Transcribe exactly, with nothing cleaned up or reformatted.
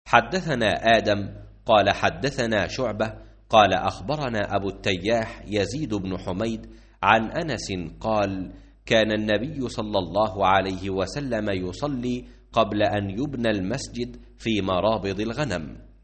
حدثنا آدم قال حدثنا شعبة قال أخبرنا أبو التياح يزيد بن حميد عن أنس قال كان النبي صلى الله عليه وسلم يصلي قبل أن يبنى المسجد في مرابض الغنم.